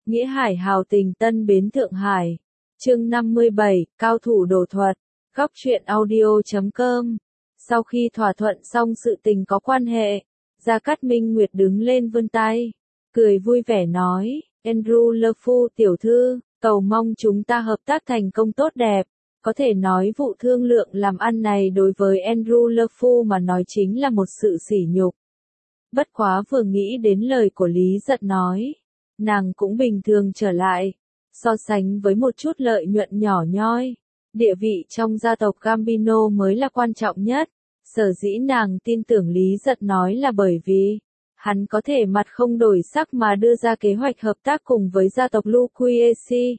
Nghĩa Hải hào tình Tân Bến Thượng Hải. Chương 57, cao thủ đồ thuật. Góc truyện audio.com. Sau khi thỏa thuận xong sự tình có quan hệ, Gia Cát Minh Nguyệt đứng lên vươn tay, cười vui vẻ nói, Andrew Le Fou tiểu thư, cầu mong chúng ta hợp tác thành công tốt đẹp. Có thể nói vụ thương lượng làm ăn này đối với Andrew Le Fou mà nói chính là một sự sỉ nhục. Bất quá vừa nghĩ đến lời của Lý Giật nói, nàng cũng bình thường trở lại, so sánh với một chút lợi nhuận nhỏ nhoi, địa vị trong gia tộc Gambino mới là quan trọng nhất. Sở dĩ nàng tin tưởng Lý Giật nói là bởi vì hắn có thể mặt không đổi sắc mà đưa ra kế hoạch hợp tác cùng với gia tộc Luquiesi.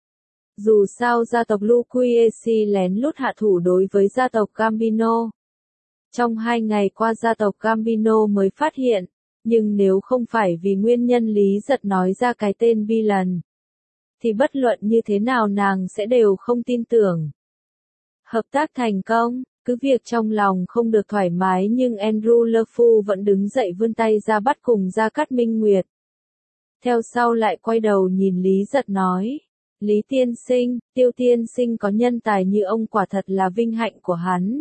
Dù sao gia tộc Luquiesi lén lút hạ thủ đối với gia tộc Gambino. Trong 2 ngày qua gia tộc Gambino mới phát hiện, nhưng nếu không phải vì nguyên nhân Lý Giật nói ra cái tên Bi lần, thì bất luận như thế nào nàng sẽ đều không tin tưởng. Hợp tác thành công, cứ việc trong lòng không được thoải mái nhưng Andrew Le Fou vẫn đứng dậy vươn tay ra bắt cùng Gia Cát Minh Nguyệt. Theo sau lại quay đầu nhìn Lý Giật nói, Lý tiên sinh, Tiêu tiên sinh có nhân tài như ông quả thật là vinh hạnh của hắn.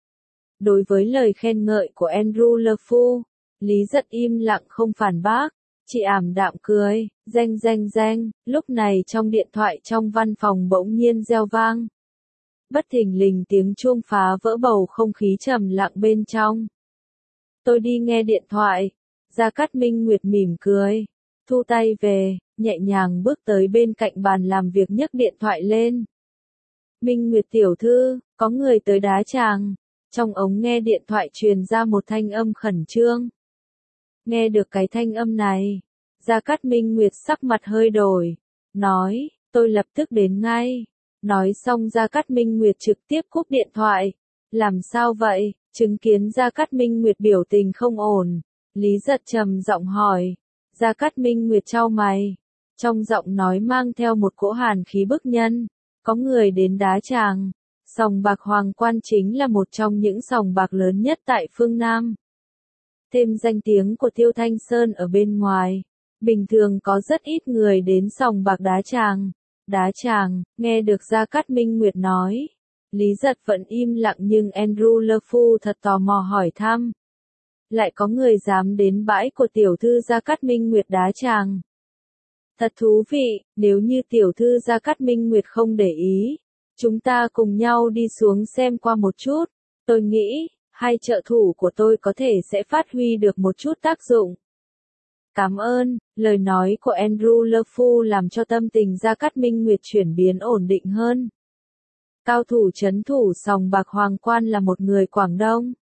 Đối với lời khen ngợi của Andrew Le Fou, Lý Giật im lặng không phản bác, chỉ ảm đạm cười, danh, lúc này trong điện thoại trong văn phòng bỗng nhiên reo vang. Bất thình lình tiếng chuông phá vỡ bầu không khí trầm lặng bên trong. Tôi đi nghe điện thoại, Gia Cát Minh Nguyệt mỉm cười, thu tay về, nhẹ nhàng bước tới bên cạnh bàn làm việc nhấc điện thoại lên. Minh Nguyệt tiểu thư, có người tới đá chàng. Trong ống nghe điện thoại truyền ra một thanh âm khẩn trương. Nghe được cái thanh âm này, Gia Cát Minh Nguyệt sắc mặt hơi đổi, nói, tôi lập tức đến ngay. Nói xong Gia Cát Minh Nguyệt trực tiếp cúp điện thoại. Làm sao vậy? Chứng kiến Gia Cát Minh Nguyệt biểu tình không ổn, Lý Giật trầm giọng hỏi. Gia Cát Minh Nguyệt chau mày, trong giọng nói mang theo một cỗ hàn khí bức nhân. Có người đến đá chàng. Sòng bạc Hoàng Quan chính là một trong những sòng bạc lớn nhất tại phương Nam. Thêm danh tiếng của Tiêu Thanh Sơn ở bên ngoài, bình thường có rất ít người đến sòng bạc đá chàng. Đá chàng, nghe được Gia Cát Minh Nguyệt nói. Lý Giật vẫn im lặng nhưng Andrew Le Fou thật tò mò hỏi thăm. Lại có người dám đến bãi của tiểu thư Gia Cát Minh Nguyệt đá chàng. Thật thú vị, nếu như tiểu thư Gia Cát Minh Nguyệt không để ý, chúng ta cùng nhau đi xuống xem qua một chút. Tôi nghĩ, 2 trợ thủ của tôi có thể sẽ phát huy được một chút tác dụng. Cảm ơn, lời nói của Andrew Le Fou làm cho tâm tình Gia Cát Minh Nguyệt chuyển biến ổn định hơn. Cao thủ trấn thủ sòng bạc Hoàng Quan là một người Quảng Đông.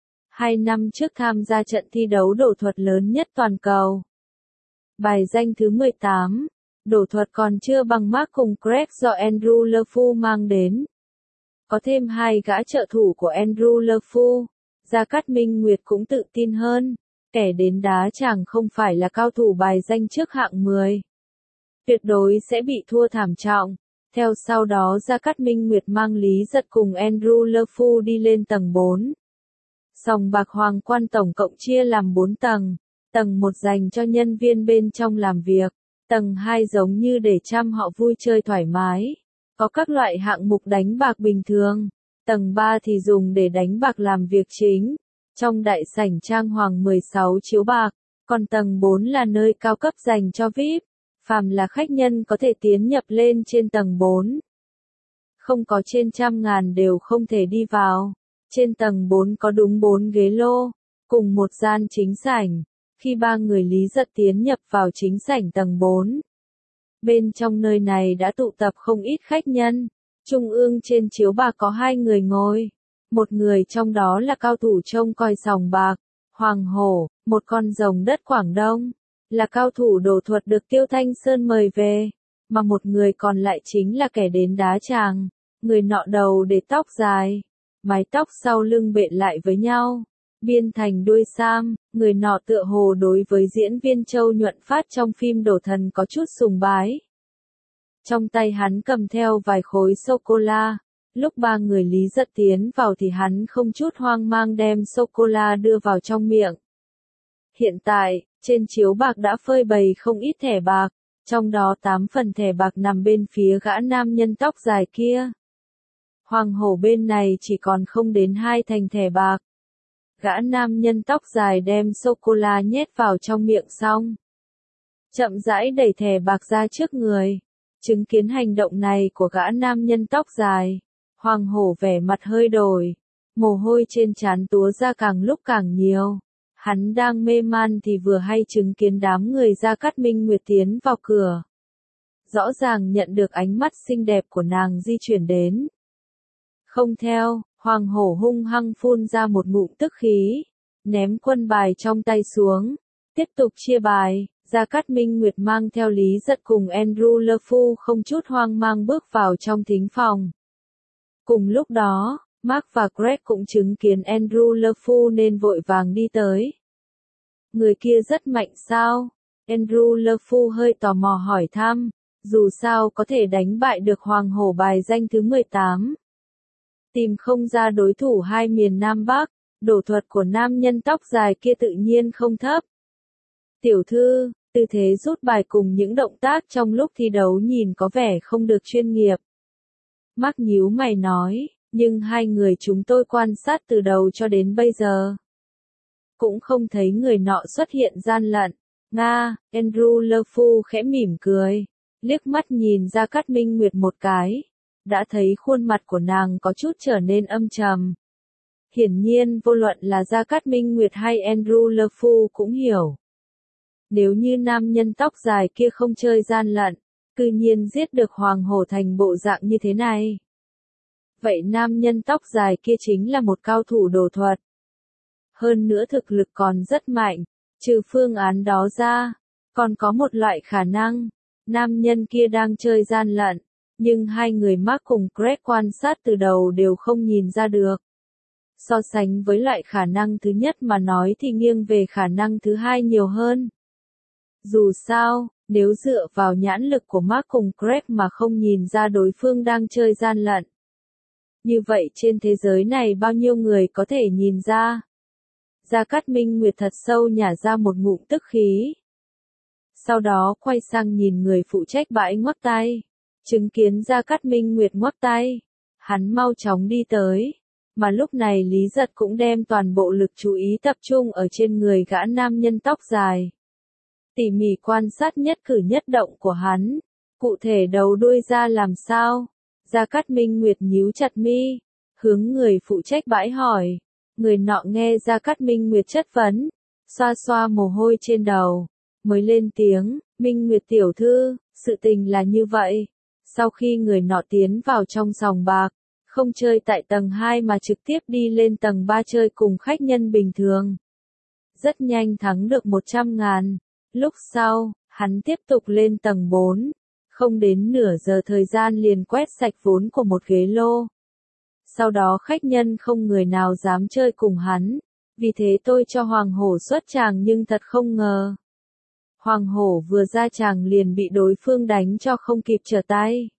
2 năm trước tham gia trận thi đấu đổ thuật lớn nhất toàn cầu. Bài danh thứ 18, đổ thuật còn chưa bằng Mark cùng Greg do Andrew Le Fou mang đến. Có thêm 2 gã trợ thủ của Andrew Le Fou, Gia Cát Minh Nguyệt cũng tự tin hơn. Kẻ đến đá chàng không phải là cao thủ bài danh trước hạng 10. Tuyệt đối sẽ bị thua thảm trọng. Theo sau đó Gia Cát Minh Nguyệt mang Lý Giật cùng Andrew Le Fou đi lên tầng 4. Sòng bạc Hoàng Quan tổng cộng chia làm 4 tầng. Tầng 1 dành cho nhân viên bên trong làm việc. Tầng 2 giống như để chăm họ vui chơi thoải mái. Có các loại hạng mục đánh bạc bình thường. Tầng 3 thì dùng để đánh bạc làm việc chính. Trong đại sảnh trang hoàng 16 chiếu bạc, còn tầng 4 là nơi cao cấp dành cho VIP, phàm là khách nhân có thể tiến nhập lên trên tầng 4. Không có trên 100.000 đều không thể đi vào. Trên tầng 4 có đúng 4 ghế lô, cùng một gian chính sảnh. Khi 3 người Lý Giật tiến nhập vào chính sảnh tầng 4, bên trong nơi này đã tụ tập không ít khách nhân. Trung ương trên chiếu bạc có 2 người ngồi. Một người trong đó là cao thủ trông coi sòng bạc, Hoàng Hổ, một con rồng đất Quảng Đông, là cao thủ đồ thuật được Tiêu Thanh Sơn mời về, mà một người còn lại chính là kẻ đến đá chàng. Người nọ đầu để tóc dài, mái tóc sau lưng bện lại với nhau, biên thành đuôi sam, người nọ tựa hồ đối với diễn viên Châu Nhuận Phát trong phim Đổ Thần có chút sùng bái. Trong tay hắn cầm theo vài khối sô-cô-la. Lúc 3 người Lý Giật tiến vào thì hắn không chút hoang mang đem sô-cô-la đưa vào trong miệng. Hiện tại, trên chiếu bạc đã phơi bày không ít thẻ bạc, Trong đó 8 phần thẻ bạc nằm bên phía gã nam nhân tóc dài kia. Hoàng hổ bên này chỉ còn không đến 2 thành thẻ bạc. Gã nam nhân tóc dài đem sô-cô-la nhét vào trong miệng xong. Chậm rãi đẩy thẻ bạc ra trước người. Chứng kiến hành động này của gã nam nhân tóc dài. Hoàng hổ vẻ mặt hơi đổi. Mồ hôi trên trán túa ra càng lúc càng nhiều. Hắn đang mê man thì vừa hay chứng kiến đám người Gia Cát Minh Nguyệt tiến vào cửa. Rõ ràng nhận được ánh mắt xinh đẹp của nàng di chuyển đến. Không theo, Hoàng hổ hung hăng phun ra một ngụm tức khí. Ném quân bài trong tay xuống. Tiếp tục chia bài. Gia Cát Minh Nguyệt mang theo Lý Giật cùng Andrew Lơ Phu không chút hoang mang bước vào trong thính phòng. Cùng lúc đó, Mark và Greg cũng chứng kiến Andrew Lơ Phu nên vội vàng đi tới. Người kia rất mạnh sao? Andrew Lơ Phu hơi tò mò hỏi thăm, dù sao có thể đánh bại được Hoàng hổ bài danh thứ 18. Tìm không ra đối thủ hai miền Nam Bắc, đổ thuật của nam nhân tóc dài kia tự nhiên không thấp. Tiểu thư, tư thế rút bài cùng những động tác trong lúc thi đấu nhìn có vẻ không được chuyên nghiệp. Mark nhíu mày nói, nhưng hai người chúng tôi quan sát từ đầu cho đến bây giờ. Cũng không thấy người nọ xuất hiện gian lận. Nga, Andrew Lơ Phu khẽ mỉm cười, liếc mắt nhìn Gia Cát Minh Nguyệt một cái. Đã thấy khuôn mặt của nàng có chút trở nên âm trầm. Hiển nhiên vô luận là Gia Cát Minh Nguyệt hay Andrew Lơ Phu cũng hiểu. Nếu như nam nhân tóc dài kia không chơi gian lận, cư nhiên giết được Hoàng hổ thành bộ dạng như thế này. Vậy nam nhân tóc dài kia chính là một cao thủ đồ thuật. Hơn nữa thực lực còn rất mạnh, trừ phương án đó ra, còn có một loại khả năng, nam nhân kia đang chơi gian lận, nhưng hai người Mark cùng Greg quan sát từ đầu đều không nhìn ra được. So sánh với loại khả năng thứ nhất mà nói thì nghiêng về khả năng thứ hai nhiều hơn. Dù sao, nếu dựa vào nhãn lực của Mark cùng Greg mà không nhìn ra đối phương đang chơi gian lận. Như vậy trên thế giới này bao nhiêu người có thể nhìn ra? Gia Cát Minh Nguyệt thật sâu nhả ra một ngụm tức khí. Sau đó quay sang nhìn người phụ trách bãi ngoắc tay. Chứng kiến Gia Cát Minh Nguyệt ngoắc tay. Hắn mau chóng đi tới. Mà lúc này Lý Giật cũng đem toàn bộ lực chú ý tập trung ở trên người gã nam nhân tóc dài. Tỉ mỉ quan sát nhất cử nhất động của hắn. Cụ thể đầu đuôi ra làm sao? Gia Cát Minh Nguyệt nhíu chặt mi. Hướng người phụ trách bãi hỏi. Người nọ nghe Gia Cát Minh Nguyệt chất vấn. Xoa xoa mồ hôi trên đầu. Mới lên tiếng. Minh Nguyệt tiểu thư, sự tình là như vậy. Sau khi người nọ tiến vào trong sòng bạc. Không chơi tại tầng 2 mà trực tiếp đi lên tầng 3 chơi cùng khách nhân bình thường. Rất nhanh thắng được 100.000. Lúc sau, hắn tiếp tục lên tầng 4. Không đến nửa giờ thời gian liền quét sạch vốn của một ghế lô. Sau đó khách nhân không người nào dám chơi cùng hắn. Vì thế tôi cho Hoàng hổ xuất tràng nhưng thật không ngờ. Hoàng hổ vừa ra tràng liền bị đối phương đánh cho không kịp trở tay.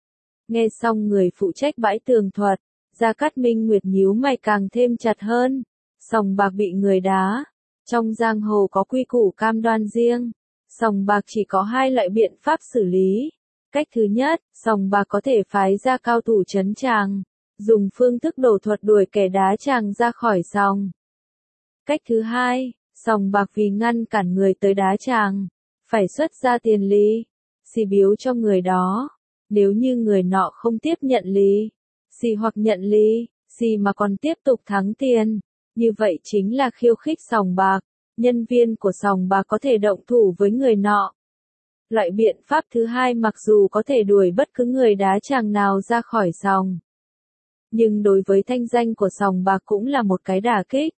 Nghe xong người phụ trách bãi tường thuật, Gia Cát Minh Nguyệt nhíu mày càng thêm chặt hơn. Sòng bạc bị người đá. Trong giang hồ có quy củ cam đoan riêng. Sòng bạc chỉ có hai loại biện pháp xử lý. Cách thứ nhất, sòng bạc có thể phái ra cao thủ trấn tràng. Dùng phương thức đổ thuật đuổi kẻ đá chàng ra khỏi sòng. Cách thứ hai, sòng bạc vì ngăn cản người tới đá chàng. Phải xuất ra tiền lì. Xì biếu cho người đó. Nếu như người nọ không tiếp nhận lì. Xì hoặc nhận lì. Xì mà còn tiếp tục thắng tiền. Như vậy chính là khiêu khích sòng bạc. Nhân viên của sòng bạc có thể động thủ với người nọ. Loại biện pháp thứ hai mặc dù có thể đuổi bất cứ người đá chàng nào ra khỏi sòng. Nhưng đối với thanh danh của sòng bạc cũng là một cái đả kích.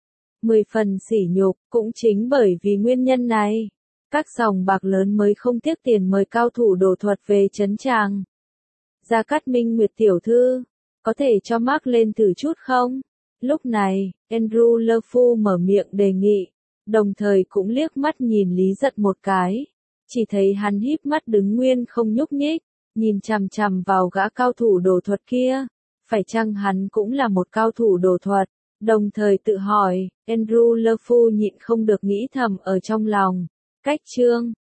10 phần sỉ nhục, cũng chính bởi vì nguyên nhân này. Các sòng bạc lớn mới không tiếc tiền mời cao thủ đổ thuật về trấn tràng. Gia Cát Minh Nguyệt tiểu thư, có thể cho Mark lên thử chút không? Lúc này, Andrew Lơ Phu mở miệng đề nghị, đồng thời cũng liếc mắt nhìn Lý Giật một cái. Chỉ thấy hắn híp mắt đứng nguyên không nhúc nhích, nhìn chằm chằm vào gã cao thủ đổ thuật kia. Phải chăng hắn cũng là một cao thủ đổ thuật? Đồng thời tự hỏi, Andrew Lơ Phu nhịn không được nghĩ thầm ở trong lòng. Cách chương